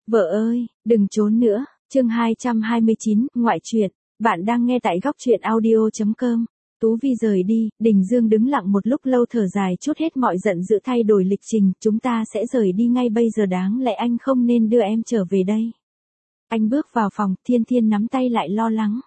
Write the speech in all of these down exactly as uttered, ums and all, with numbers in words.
Vợ ơi, đừng trốn nữa. Chương hai trăm hai mươi chín, ngoại truyện. Bạn đang nghe tại góc truyện audio chấm com. Tú Vi rời đi, Đình Dương đứng lặng một lúc lâu thở dài chút hết mọi giận dữ thay đổi lịch trình, chúng ta sẽ rời đi ngay bây giờ, đáng lẽ anh không nên đưa em trở về đây. Anh bước vào phòng, Thiên Thiên nắm tay lại lo lắng.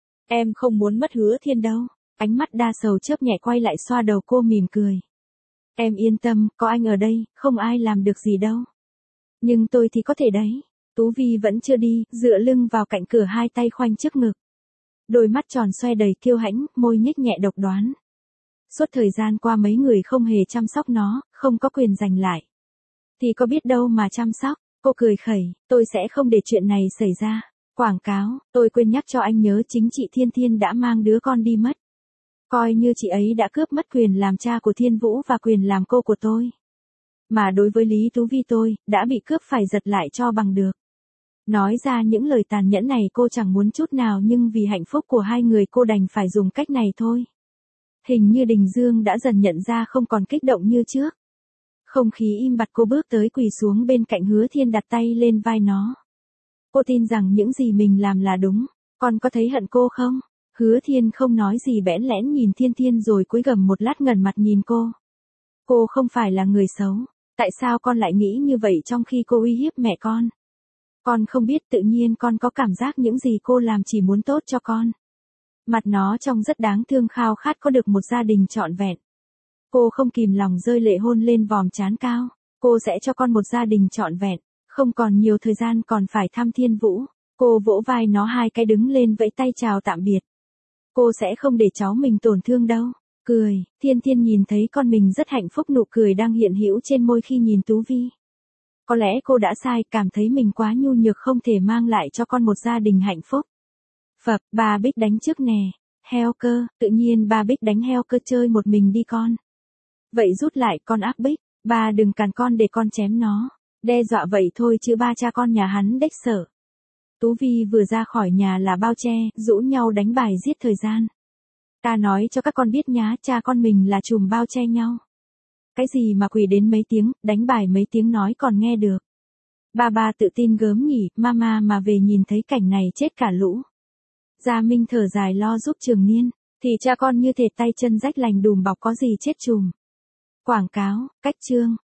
Em không muốn mất Hứa Thiên đâu. Ánh mắt đa sầu chớp nhẹ quay lại xoa đầu cô mỉm cười. Em yên tâm, có anh ở đây, không ai làm được gì đâu. Nhưng tôi thì có thể đấy. Tú Vi vẫn chưa đi, dựa lưng vào cạnh cửa hai tay khoanh trước ngực. Đôi mắt tròn xoe đầy kiêu hãnh, môi nhếch nhẹ độc đoán. Suốt thời gian qua mấy người không hề chăm sóc nó, không có quyền giành lại. Thì có biết đâu mà chăm sóc, cô cười khẩy, tôi sẽ không để chuyện này xảy ra. Quảng cáo, tôi quên nhắc cho anh nhớ chính chị Thiên Thiên đã mang đứa con đi mất. Coi như chị ấy đã cướp mất quyền làm cha của Thiên Vũ và quyền làm cô của tôi. Mà đối với Lý Tú Vi tôi, đã bị cướp phải giật lại cho bằng được. Nói ra những lời tàn nhẫn này cô chẳng muốn chút nào, nhưng vì hạnh phúc của hai người cô đành phải dùng cách này thôi. Hình như Đình Dương đã dần nhận ra không còn kích động như trước. Không khí im bặt, cô bước tới quỳ xuống bên cạnh Hứa Thiên đặt tay lên vai nó. Cô tin rằng những gì mình làm là đúng, con có thấy hận cô không? Hứa Thiên không nói gì, bẽn lẽn nhìn Thiên Thiên rồi cúi gằm một lát ngẩng mặt nhìn cô. Cô không phải là người xấu, tại sao con lại nghĩ như vậy trong khi cô uy hiếp mẹ con? Con không biết, tự nhiên con có cảm giác những gì cô làm chỉ muốn tốt cho con. Mặt nó trông rất đáng thương, khao khát có được một gia đình trọn vẹn. Cô không kìm lòng rơi lệ hôn lên vòm trán cao. Cô sẽ cho con một gia đình trọn vẹn, không còn nhiều thời gian còn phải thăm Thiên Vũ. Cô vỗ vai nó hai cái, đứng lên vẫy tay chào tạm biệt. Cô sẽ không để cháu mình tổn thương đâu. Cười, Thiên Thiên nhìn thấy con mình rất hạnh phúc, nụ cười đang hiện hữu trên môi khi nhìn Tú Vi. Có lẽ cô đã sai, cảm thấy mình quá nhu nhược không thể mang lại cho con một gia đình hạnh phúc. Phập, bà Bích đánh trước nè. Heo Cơ, tự nhiên bà Bích đánh Heo Cơ, chơi một mình đi con. Vậy rút lại, con ác Bích, bà đừng càn con để con chém nó. Đe dọa vậy thôi chứ ba cha con nhà hắn đếch sợ. Tú Vi vừa ra khỏi nhà là bao che, rũ nhau đánh bài giết thời gian. Ta nói cho các con biết nhá, cha con mình là chùm bao che nhau. Cái gì mà quỳ đến mấy tiếng, đánh bài mấy tiếng nói còn nghe được. Ba ba tự tin gớm nhỉ, mama mà về nhìn thấy cảnh này chết cả lũ. Gia Minh thở dài lo giúp Trường Niên, thì cha con như thể tay chân rách lành đùm bọc có gì chết chùm. Quảng cáo, cách chương.